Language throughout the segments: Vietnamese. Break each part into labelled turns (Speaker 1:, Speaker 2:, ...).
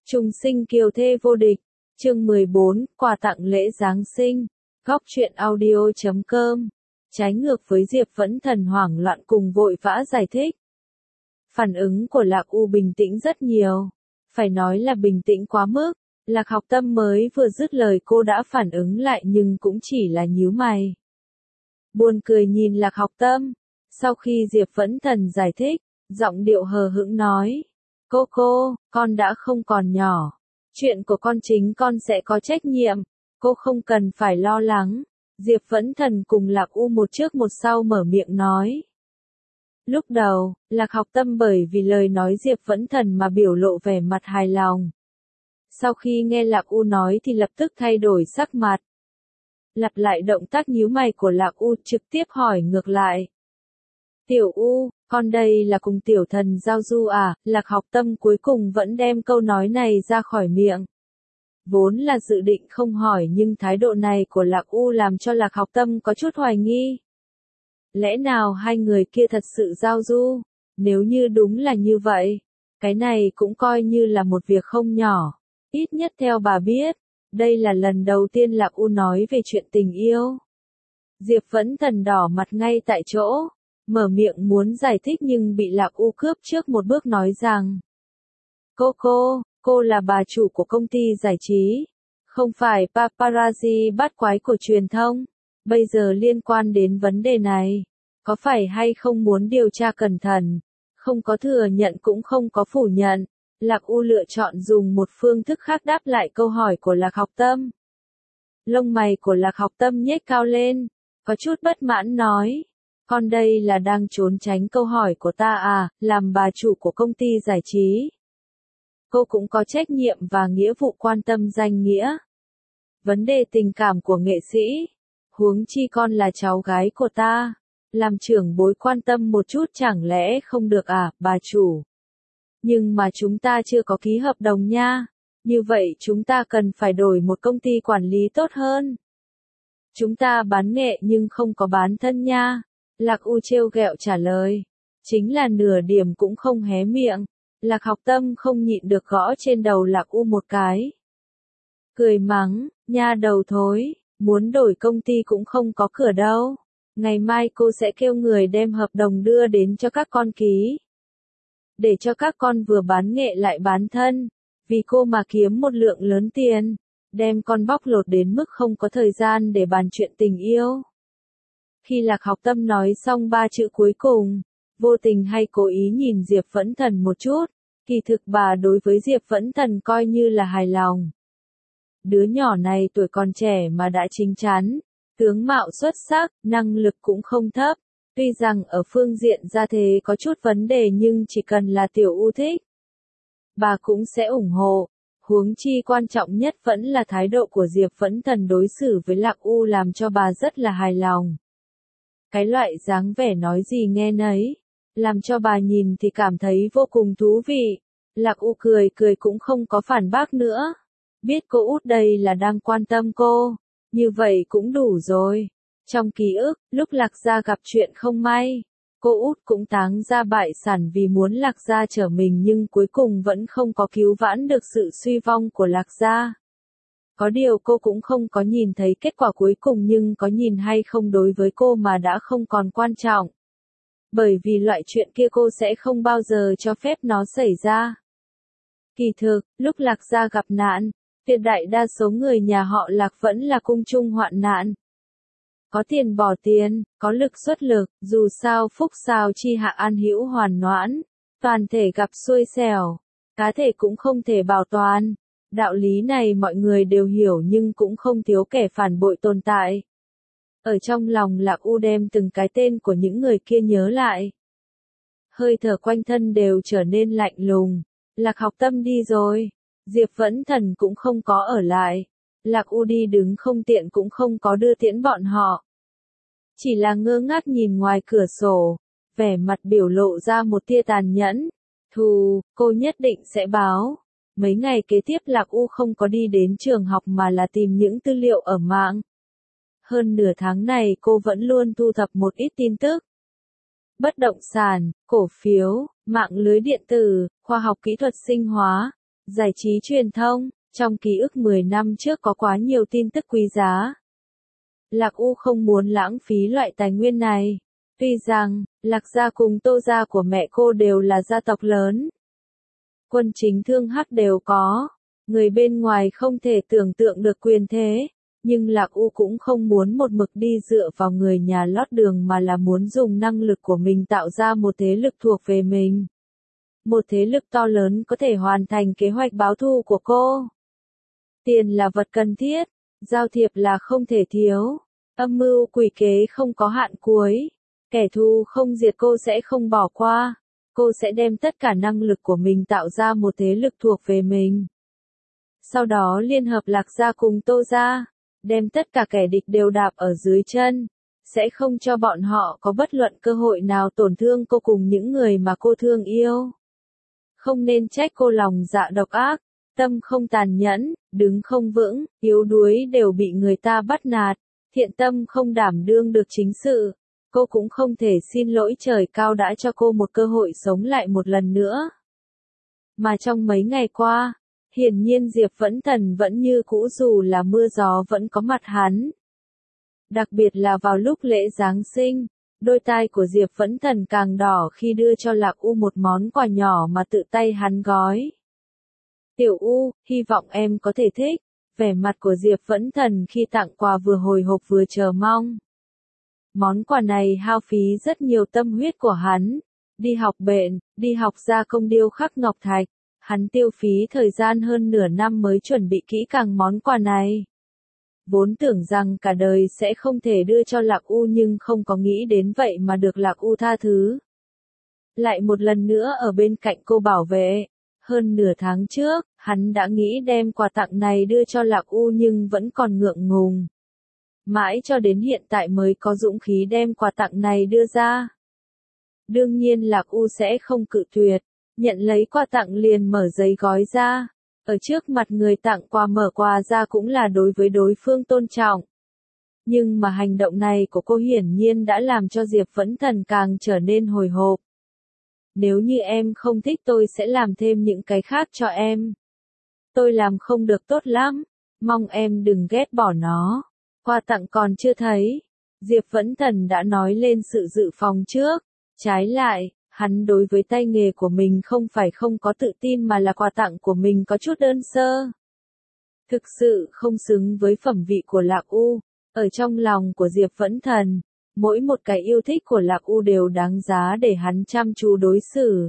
Speaker 1: Trùng sinh kiều thê vô địch, chương 14, quà tặng lễ Giáng sinh, góc truyện audio.com. Trái ngược với Diệp Vẫn Thần hoảng loạn cùng vội vã giải thích. Phản ứng của Lạc U bình tĩnh rất nhiều, phải nói là bình tĩnh quá mức. Lạc Học Tâm mới vừa dứt lời cô đã phản ứng lại nhưng cũng chỉ là nhíu mày. Buồn cười nhìn Lạc Học Tâm, sau khi Diệp Vẫn Thần giải thích, giọng điệu hờ hững nói. Cô, con đã không còn nhỏ. Chuyện của con chính con sẽ có trách nhiệm. Cô không cần phải lo lắng. Diệp Vẫn Thần cùng Lạc U một trước một sau mở miệng nói. Lúc đầu, Lạc Học Tâm bởi vì lời nói Diệp Vẫn Thần mà biểu lộ vẻ mặt hài lòng. Sau khi nghe Lạc U nói thì lập tức thay đổi sắc mặt. Lặp lại động tác nhíu mày của Lạc U trực tiếp hỏi ngược lại. Tiểu U, con đây là cùng tiểu thần giao du à? Lạc Học Tâm cuối cùng vẫn đem câu nói này ra khỏi miệng. Vốn là dự định không hỏi nhưng thái độ này của Lạc U làm cho Lạc Học Tâm có chút hoài nghi. Lẽ nào hai người kia thật sự giao du? Nếu như đúng là như vậy, cái này cũng coi như là một việc không nhỏ. Ít nhất theo bà biết, đây là lần đầu tiên Lạc U nói về chuyện tình yêu. Diệp Vẫn Thần đỏ mặt ngay tại chỗ, mở miệng muốn giải thích nhưng bị Lạc U cướp trước một bước nói rằng. Cô là bà chủ của công ty giải trí, không phải paparazzi bắt quái của truyền thông. Bây giờ liên quan đến vấn đề này, có phải hay không muốn điều tra cẩn thận, không có thừa nhận cũng không có phủ nhận. Lạc U lựa chọn dùng một phương thức khác đáp lại câu hỏi của Lạc Học Tâm. Lông mày của Lạc Học Tâm nhếch cao lên, có chút bất mãn nói. Con đây là đang trốn tránh câu hỏi của ta à, làm bà chủ của công ty giải trí. Cô cũng có trách nhiệm và nghĩa vụ quan tâm danh nghĩa. Vấn đề tình cảm của nghệ sĩ, huống chi con là cháu gái của ta. Làm trưởng bối quan tâm một chút chẳng lẽ không được à, bà chủ. Nhưng mà chúng ta chưa có ký hợp đồng nha. Như vậy chúng ta cần phải đổi một công ty quản lý tốt hơn. Chúng ta bán nghệ nhưng không có bán thân nha. Lạc U trêu ghẹo trả lời. Chính là nửa điểm cũng không hé miệng. Lạc Học Tâm không nhịn được gõ trên đầu Lạc U một cái. Cười mắng, nha đầu thối, muốn đổi công ty cũng không có cửa đâu. Ngày mai cô sẽ kêu người đem hợp đồng đưa đến cho các con ký. Để cho các con vừa bán nghệ lại bán thân. Vì cô mà kiếm một lượng lớn tiền. Đem con bóc lột đến mức không có thời gian để bàn chuyện tình yêu. Khi Lạc Học Tâm nói xong ba chữ cuối cùng, vô tình hay cố ý nhìn Diệp Vẫn Thần một chút, kỳ thực bà đối với Diệp Vẫn Thần coi như là hài lòng. Đứa nhỏ này tuổi còn trẻ mà đã chín chắn, tướng mạo xuất sắc, năng lực cũng không thấp, tuy rằng ở phương diện gia thế có chút vấn đề nhưng chỉ cần là Tiểu U thích, bà cũng sẽ ủng hộ. Huống chi quan trọng nhất vẫn là thái độ của Diệp Vẫn Thần đối xử với Lạc U làm cho bà rất là hài lòng. Cái loại dáng vẻ nói gì nghe nấy, làm cho bà nhìn thì cảm thấy vô cùng thú vị. Lạc U cười cũng không có phản bác nữa. Biết cô út đây là đang quan tâm cô, như vậy cũng đủ rồi. Trong ký ức, lúc Lạc Gia gặp chuyện không may, cô út cũng táng ra bại sản vì muốn Lạc Gia trở mình nhưng cuối cùng vẫn không có cứu vãn được sự suy vong của Lạc Gia. Có điều cô cũng không có nhìn thấy kết quả cuối cùng nhưng có nhìn hay không đối với cô mà đã không còn quan trọng. Bởi vì loại chuyện kia cô sẽ không bao giờ cho phép nó xảy ra. Kỳ thực, lúc Lạc Gia gặp nạn, tuyệt đại đa số người nhà họ Lạc vẫn là cùng chung hoạn nạn. Có tiền bỏ tiền, có lực xuất lực, dù sao phúc sao chi hạ an hữu hoàn noãn, toàn thể gặp xui xẻo, cá thể cũng không thể bảo toàn. Đạo lý này mọi người đều hiểu nhưng cũng không thiếu kẻ phản bội tồn tại. Ở trong lòng Lạc U đem từng cái tên của những người kia nhớ lại. Hơi thở quanh thân đều trở nên lạnh lùng. Lạc Học Tâm đi rồi. Diệp Vẫn Thần cũng không có ở lại. Lạc U đi đứng không tiện cũng không có đưa tiễn bọn họ. Chỉ là ngơ ngác nhìn ngoài cửa sổ. Vẻ mặt biểu lộ ra một tia tàn nhẫn. Thù, cô nhất định sẽ báo. Mấy ngày kế tiếp Lạc U không có đi đến trường học mà là tìm những tư liệu ở mạng. Hơn nửa tháng này cô vẫn luôn thu thập một ít tin tức. Bất động sản, cổ phiếu, mạng lưới điện tử, khoa học kỹ thuật sinh hóa. giải trí truyền thông, trong ký ức 10 năm trước có quá nhiều tin tức quý giá. Lạc U không muốn lãng phí loại tài nguyên này. Tuy rằng, Lạc gia cùng Tô gia của mẹ cô đều là gia tộc lớn. Quân chính thương hắc đều có. Người bên ngoài không thể tưởng tượng được quyền thế. Nhưng Lạc U cũng không muốn một mực đi dựa vào người nhà lót đường mà là muốn dùng năng lực của mình tạo ra một thế lực thuộc về mình. Một thế lực to lớn có thể hoàn thành kế hoạch báo thù của cô. Tiền là vật cần thiết, giao thiệp là không thể thiếu, âm mưu quỷ kế không có hạn cuối. Kẻ thù không diệt cô sẽ không bỏ qua, cô sẽ đem tất cả năng lực của mình tạo ra một thế lực thuộc về mình. Sau đó liên hợp Lạc gia cùng Tô gia, đem tất cả kẻ địch đều đạp ở dưới chân, sẽ không cho bọn họ có bất luận cơ hội nào tổn thương cô cùng những người mà cô thương yêu. Không nên trách cô lòng dạ độc ác, tâm không tàn nhẫn, đứng không vững, yếu đuối đều bị người ta bắt nạt, thiện tâm không đảm đương được chính sự. Cô cũng không thể xin lỗi trời cao đã cho cô một cơ hội sống lại một lần nữa. Mà trong mấy ngày qua, hiển nhiên Diệp Vẫn Thần vẫn như cũ dù là mưa gió vẫn có mặt hắn. Đặc biệt là vào lúc lễ Giáng sinh, đôi tai của Diệp Vẫn Thần càng đỏ khi đưa cho Lạc U một món quà nhỏ mà tự tay hắn gói. Tiểu U, hy vọng em có thể thích. Vẻ mặt của Diệp Vẫn Thần khi tặng quà vừa hồi hộp vừa chờ mong. Món quà này hao phí rất nhiều tâm huyết của hắn. Đi học bện, đi học gia công điêu khắc ngọc thạch. Hắn tiêu phí thời gian hơn nửa năm mới chuẩn bị kỹ càng món quà này. Vốn tưởng rằng cả đời sẽ không thể đưa cho Lạc U nhưng không có nghĩ đến vậy mà được Lạc U tha thứ. Lại một lần nữa ở bên cạnh cô bảo vệ. Hơn nửa tháng trước, hắn đã nghĩ đem quà tặng này đưa cho Lạc U nhưng vẫn còn ngượng ngùng. Mãi cho đến hiện tại mới có dũng khí đem quà tặng này đưa ra. Đương nhiên Lạc U sẽ không cự tuyệt, nhận lấy quà tặng liền mở giấy gói ra. Ở trước mặt người tặng quà mở quà ra cũng là đối với đối phương tôn trọng. Nhưng mà hành động này của cô hiển nhiên đã làm cho Diệp Vẫn Thần càng trở nên hồi hộp. Nếu như em không thích tôi sẽ làm thêm những cái khác cho em. Tôi làm không được tốt lắm, mong em đừng ghét bỏ nó. Quà tặng còn chưa thấy, Diệp Vẫn Thần đã nói lên sự dự phòng trước. Trái lại, hắn đối với tay nghề của mình không phải không có tự tin mà là quà tặng của mình có chút đơn sơ. Thực sự không xứng với phẩm vị của Lạc U. Ở trong lòng của Diệp Vẫn Thần, mỗi một cái yêu thích của Lạc U đều đáng giá để hắn chăm chú đối xử.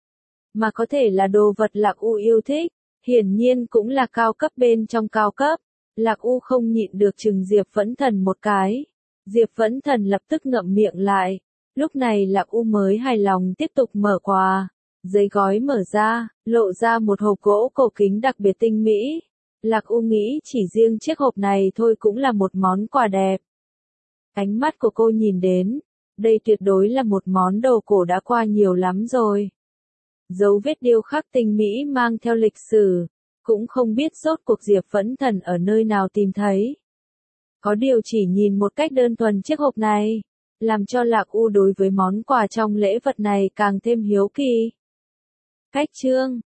Speaker 1: Mà có thể là đồ vật Lạc U yêu thích, hiển nhiên cũng là cao cấp bên trong cao cấp. Lạc U không nhịn được chừng Diệp Vẫn Thần một cái. Diệp Vẫn Thần lập tức ngậm miệng lại. Lúc này Lạc U mới hài lòng tiếp tục mở quà. Giấy gói mở ra, lộ ra một hộp gỗ cổ kính đặc biệt tinh mỹ. Lạc U nghĩ chỉ riêng chiếc hộp này thôi cũng là một món quà đẹp. Ánh mắt của cô nhìn đến, đây tuyệt đối là một món đồ cổ đã qua nhiều lắm rồi. Dấu vết điêu khắc tinh mỹ mang theo lịch sử, cũng không biết rốt cuộc Diệp Vẫn Thần ở nơi nào tìm thấy. Có điều chỉ nhìn một cách đơn thuần chiếc hộp này, làm cho Lạc U đối với món quà trong lễ vật này càng thêm hiếu kỳ. Cách chương